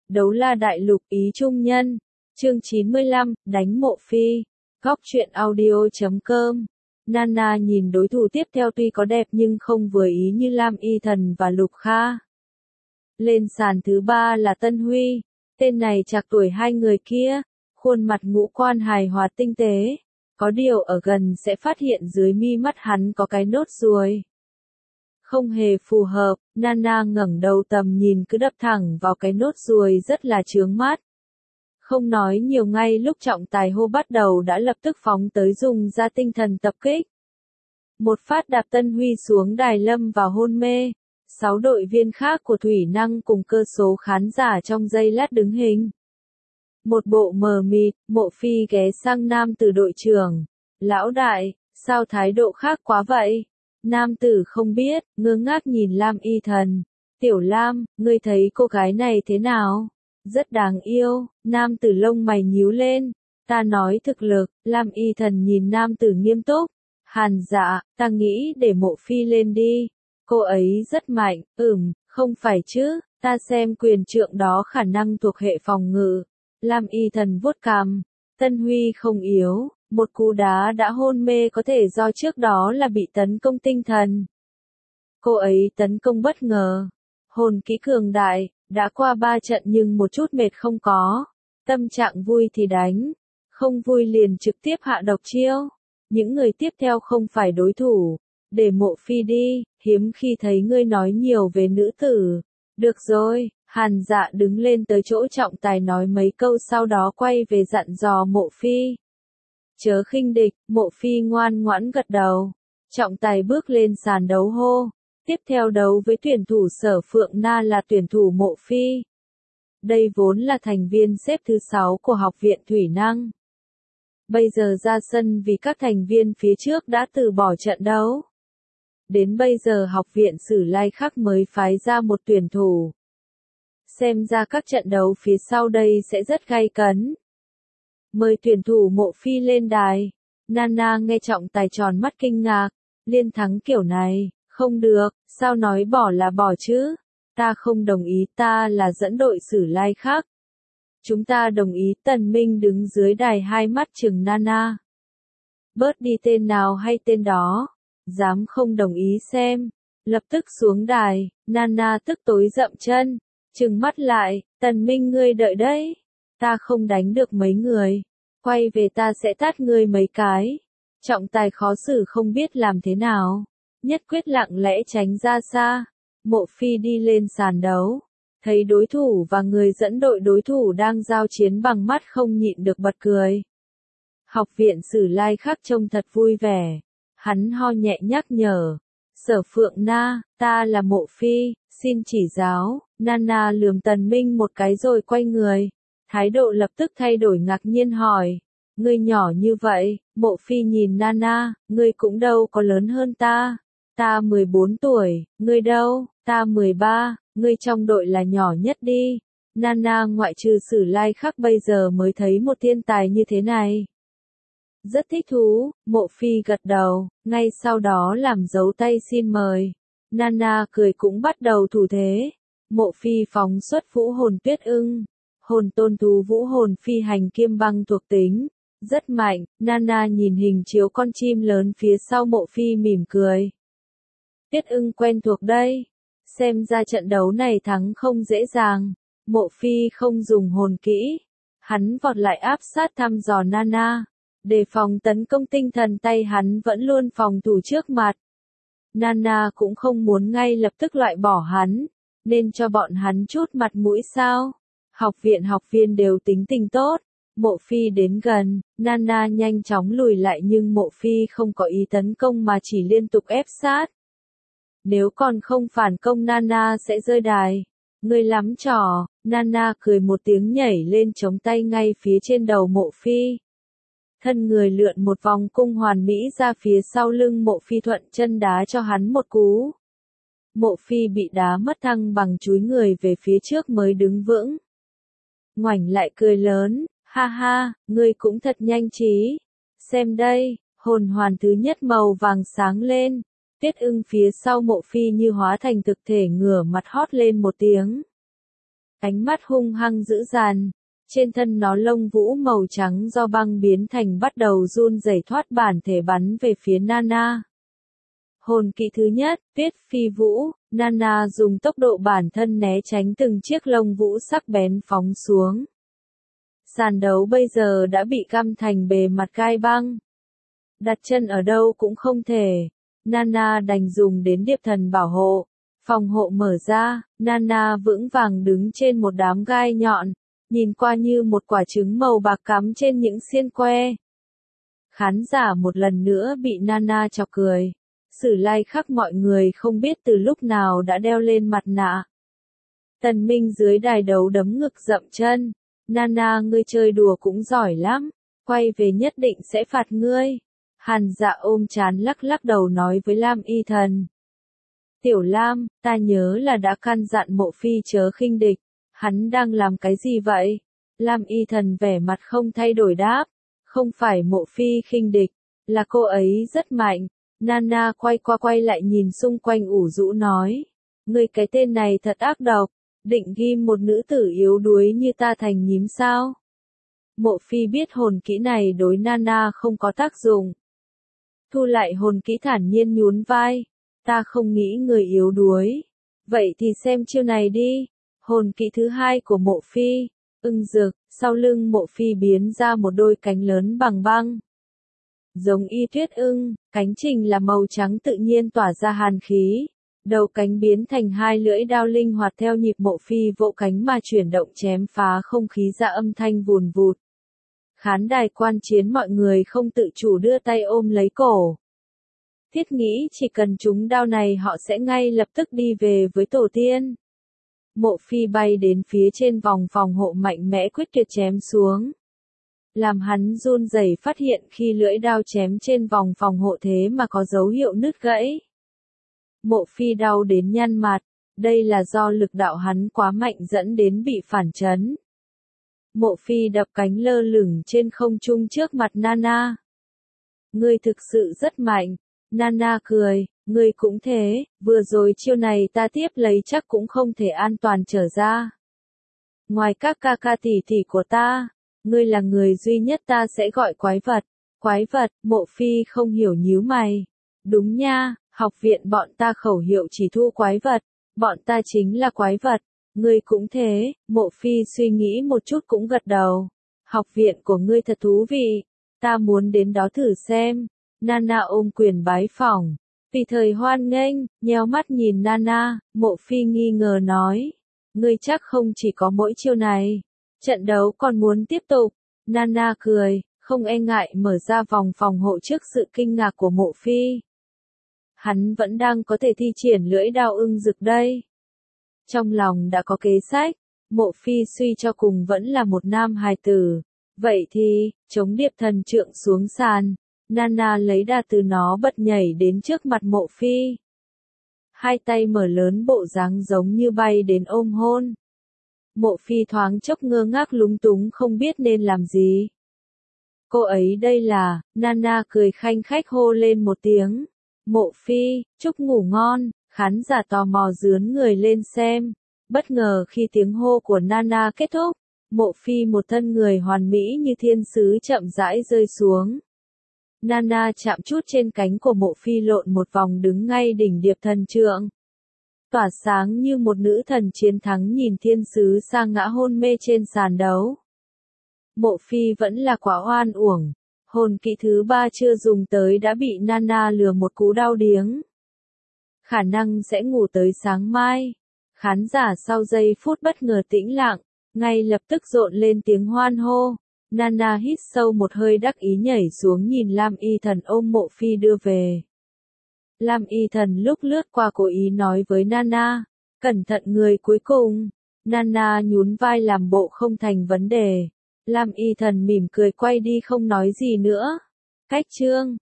Đấu La Đại Lục ý trung nhân. Chương 95, đánh Mộ Phi. Góc truyện audio.com. Nana nhìn đối thủ tiếp theo tuy có đẹp nhưng không vừa ý như Lam Y Thần và Lục Kha. Lên sàn thứ 3 là Tân Huy. Tên này trạc tuổi hai người kia, khuôn mặt ngũ quan hài hòa tinh tế. Có điều ở gần sẽ phát hiện dưới mi mắt hắn có cái nốt ruồi. Không hề phù hợp, Nana ngẩng đầu tầm nhìn cứ đập thẳng vào cái nốt ruồi rất là chướng mắt. Không nói nhiều, ngay lúc trọng tài hô bắt đầu đã lập tức phóng tới dùng ra tinh thần tập kích. Một phát đạp Tân Huy xuống đài lâm vào hôn mê. 6 đội viên khác của Thủy Năng cùng cơ số khán giả trong giây lát đứng hình. Một bộ mờ mịt, Mộ Phi ghé sang nam tử đội trưởng. Lão đại, sao thái độ khác quá vậy? Nam tử không biết, ngơ ngác nhìn Lam Y Thần. Tiểu Lam, ngươi thấy cô gái này thế nào? Rất đáng yêu. Nam tử lông mày nhíu lên. Ta nói thực lực. Lam Y Thần nhìn nam tử nghiêm túc. Hàn Dạ, ta nghĩ để Mộ Phi lên đi. Cô ấy rất mạnh. Không phải chứ, ta xem quyền trượng đó khả năng thuộc hệ phòng ngự. Lam Y Thần vuốt cằm. Tân Huy không yếu, một cú đá đã hôn mê có thể do trước đó là bị tấn công tinh thần. Cô ấy tấn công bất ngờ. Hồn kỹ cường đại, đã qua 3 trận nhưng một chút mệt không có. Tâm trạng vui thì đánh, không vui liền trực tiếp hạ độc chiêu. Những người tiếp theo không phải đối thủ. Để Mộ Phi đi, hiếm khi thấy ngươi nói nhiều về nữ tử. Được rồi, Hàn Dạ đứng lên tới chỗ trọng tài nói mấy câu sau đó quay về dặn dò Mộ Phi. Chớ khinh địch, Mộ Phi ngoan ngoãn gật đầu. Trọng tài bước lên sàn đấu hô. Tiếp theo đấu với tuyển thủ Sở Phượng Na là tuyển thủ Mộ Phi. Đây vốn là thành viên xếp thứ 6 của Học viện Thủy Năng. Bây giờ ra sân vì các thành viên phía trước đã từ bỏ trận đấu. Đến bây giờ Học viện Sử Lai Khắc mới phái ra một tuyển thủ. Xem ra các trận đấu phía sau đây sẽ rất gay cấn. Mời tuyển thủ Mộ Phi lên đài. Nana nghe trọng tài tròn mắt kinh ngạc. Liên thắng kiểu này, không được, sao nói bỏ là bỏ chứ? Ta không đồng ý, ta là dẫn đội Sử Lai Khắc. Chúng ta đồng ý. Tần Minh đứng dưới đài hai mắt trừng Nana. Bớt đi tên nào hay tên đó. Dám không đồng ý xem. Lập tức xuống đài. Nana tức tối dậm chân. Trừng mắt lại. Tần Minh ngươi đợi đấy. Ta không đánh được mấy người. Quay về ta sẽ tát ngươi mấy cái. Trọng tài khó xử không biết làm thế nào. Nhất quyết lặng lẽ tránh ra xa. Mộ Phi đi lên sàn đấu. Thấy đối thủ và người dẫn đội đối thủ đang giao chiến bằng mắt không nhịn được bật cười. Học viện Sử Lai Khắc trông thật vui vẻ. Hắn ho nhẹ nhắc nhở. Sở Phượng Na, ta là Mộ Phi, xin chỉ giáo. Nana lườm Tần Minh một cái rồi quay người. Thái độ lập tức thay đổi, ngạc nhiên hỏi. Ngươi nhỏ như vậy? Mộ Phi nhìn Nana, ngươi cũng đâu có lớn hơn ta. Ta 14 tuổi, ngươi đâu? Ta 13, ngươi trong đội là nhỏ nhất đi. Nana ngoại trừ Sử Lai Khắc bây giờ mới thấy một thiên tài như thế này. Rất thích thú, Mộ Phi gật đầu, ngay sau đó làm dấu tay xin mời. Nana cười cũng bắt đầu thủ thế. Mộ Phi phóng xuất vũ hồn tuyết ưng. Hồn tôn thú vũ hồn phi hành kiêm băng thuộc tính. Rất mạnh. Nana nhìn hình chiếu con chim lớn phía sau Mộ Phi mỉm cười. Tuyết ưng quen thuộc đây. Xem ra trận đấu này thắng không dễ dàng. Mộ Phi không dùng hồn kỹ. Hắn vọt lại áp sát thăm dò Nana. Đề phòng tấn công tinh thần, tay hắn vẫn luôn phòng thủ trước mặt. Nana cũng không muốn ngay lập tức loại bỏ hắn. Nên cho bọn hắn chút mặt mũi sao? Học viện học viên đều tính tình tốt. Mộ Phi đến gần, Nana nhanh chóng lùi lại nhưng Mộ Phi không có ý tấn công mà chỉ liên tục ép sát. Nếu còn không phản công Nana sẽ rơi đài. Ngươi lắm trò. Nana cười một tiếng nhảy lên chống tay ngay phía trên đầu Mộ Phi. Thân người lượn một vòng cung hoàn mỹ ra phía sau lưng Mộ Phi, thuận chân đá cho hắn một cú. Mộ Phi bị đá mất thăng bằng, chúi người về phía trước mới đứng vững. Ngoảnh lại cười lớn, ha ha, ngươi cũng thật nhanh trí. Xem đây, hồn hoàn thứ nhất màu vàng sáng lên. Tuyết ưng phía sau Mộ Phi như hóa thành thực thể, ngửa mặt hót lên một tiếng. ánh mắt hung hăng dữ dằn. Trên thân nó lông vũ màu trắng do băng biến thành bắt đầu run rẩy thoát bản thể bắn về phía Nana. Hồn kỹ thứ nhất, Tuyết Phi Vũ, Nana dùng tốc độ bản thân né tránh từng chiếc lông vũ sắc bén phóng xuống. Sàn đấu bây giờ đã bị găm thành bề mặt gai băng. Đặt chân ở đâu cũng không thể. Nana đành dùng đến điệp thần bảo hộ. Phòng hộ mở ra, Nana vững vàng đứng trên một đám gai nhọn, nhìn qua như một quả trứng màu bạc cắm trên những xiên que. Khán giả một lần nữa bị Nana chọc cười. Sử lai khắc mọi người không biết từ lúc nào đã đeo lên mặt nạ. Tần Minh dưới đài đấu đấm ngực dậm chân. Nana ngươi chơi đùa cũng giỏi lắm, quay về nhất định sẽ phạt ngươi. Hàn Dạ ôm chán lắc lắc đầu nói với Lam Y Thần. Tiểu Lam, ta nhớ là đã căn dặn Mộ Phi chớ khinh địch. Hắn đang làm cái gì vậy? Lam Y Thần vẻ mặt không thay đổi đáp. Không phải Mộ Phi khinh địch, là cô ấy rất mạnh. Nana quay qua quay lại nhìn xung quanh ủ rũ nói. Ngươi cái tên này thật ác độc, định ghim một nữ tử yếu đuối như ta thành nhím sao? Mộ Phi biết hồn kỹ này đối Nana không có tác dụng. Thu lại hồn kỹ thản nhiên nhún vai. Ta không nghĩ người yếu đuối. Vậy thì xem chiêu này đi. Hồn kỹ thứ hai của Mộ Phi, ưng dực, sau lưng Mộ Phi biến ra một đôi cánh lớn bằng băng. Giống y tuyết ưng, cánh trình là màu trắng tự nhiên tỏa ra hàn khí. Đầu cánh biến thành hai lưỡi đao linh hoạt theo nhịp Mộ Phi vỗ cánh mà chuyển động chém phá không khí ra âm thanh vùn vụt. Khán đài quan chiến mọi người không tự chủ đưa tay ôm lấy cổ. Thiết nghĩ chỉ cần trúng đao này họ sẽ ngay lập tức đi về với tổ tiên. Mộ Phi bay đến phía trên vòng phòng hộ mạnh mẽ quyết tuyệt chém xuống. Làm hắn run rẩy phát hiện khi lưỡi đao chém trên vòng phòng hộ thế mà có dấu hiệu nứt gãy. Mộ Phi đau đến nhăn mặt, đây là do lực đạo hắn quá mạnh dẫn đến bị phản chấn. Mộ Phi đập cánh lơ lửng trên không trung trước mặt Nana. Ngươi thực sự rất mạnh. Nana cười, ngươi cũng thế, vừa rồi chiêu này ta tiếp lấy chắc cũng không thể an toàn trở ra. Ngoài các ca ca tỷ tỷ của ta, ngươi là người duy nhất ta sẽ gọi quái vật. Quái vật, Mộ Phi không hiểu nhíu mày. Đúng nha, học viện bọn ta khẩu hiệu chỉ thu quái vật, bọn ta chính là quái vật. Ngươi cũng thế, Mộ Phi suy nghĩ một chút cũng gật đầu. Học viện của ngươi thật thú vị, ta muốn đến đó thử xem. Nana ôm quyền bái phỏng. Vì thời hoan nghênh, nheo mắt nhìn Nana, Mộ Phi nghi ngờ nói. Ngươi chắc không chỉ có mỗi chiêu này. Trận đấu còn muốn tiếp tục. Nana cười, không e ngại mở ra vòng phòng hộ trước sự kinh ngạc của Mộ Phi. Hắn vẫn đang có thể thi triển lưỡi đao ưng rực đây. Trong lòng đã có kế sách, Mộ Phi suy cho cùng vẫn là một nam hài tử. Vậy thì, chống điệp thần trượng xuống sàn. Nana lấy đà từ nó bật nhảy đến trước mặt Mộ Phi. Hai tay mở lớn bộ dáng giống như bay đến ôm hôn. Mộ Phi thoáng chốc ngơ ngác lúng túng không biết nên làm gì. Cô ấy đây là, Nana cười khanh khách hô lên một tiếng. Mộ Phi, chúc ngủ ngon, khán giả tò mò dướn người lên xem. Bất ngờ khi tiếng hô của Nana kết thúc, Mộ Phi một thân người hoàn mỹ như thiên sứ chậm rãi rơi xuống. Nana chạm chút trên cánh của Mộ Phi lộn một vòng đứng ngay đỉnh điệp thần trượng. Tỏa sáng như một nữ thần chiến thắng nhìn thiên sứ sa ngã hôn mê trên sàn đấu. Mộ Phi vẫn là quả oan uổng. Hồn kỹ thứ 3 chưa dùng tới đã bị Nana lừa một cú đau điếng. Khả năng sẽ ngủ tới sáng mai. Khán giả sau giây phút bất ngờ tĩnh lặng, ngay lập tức rộn lên tiếng hoan hô. Nana hít sâu một hơi đắc ý nhảy xuống nhìn Lam Y Thần ôm Mộ Phi đưa về. Lam Y Thần lúc lướt qua cố ý nói với Nana, cẩn thận người cuối cùng. Nana nhún vai làm bộ không thành vấn đề. Lam Y Thần mỉm cười quay đi không nói gì nữa. Cách chương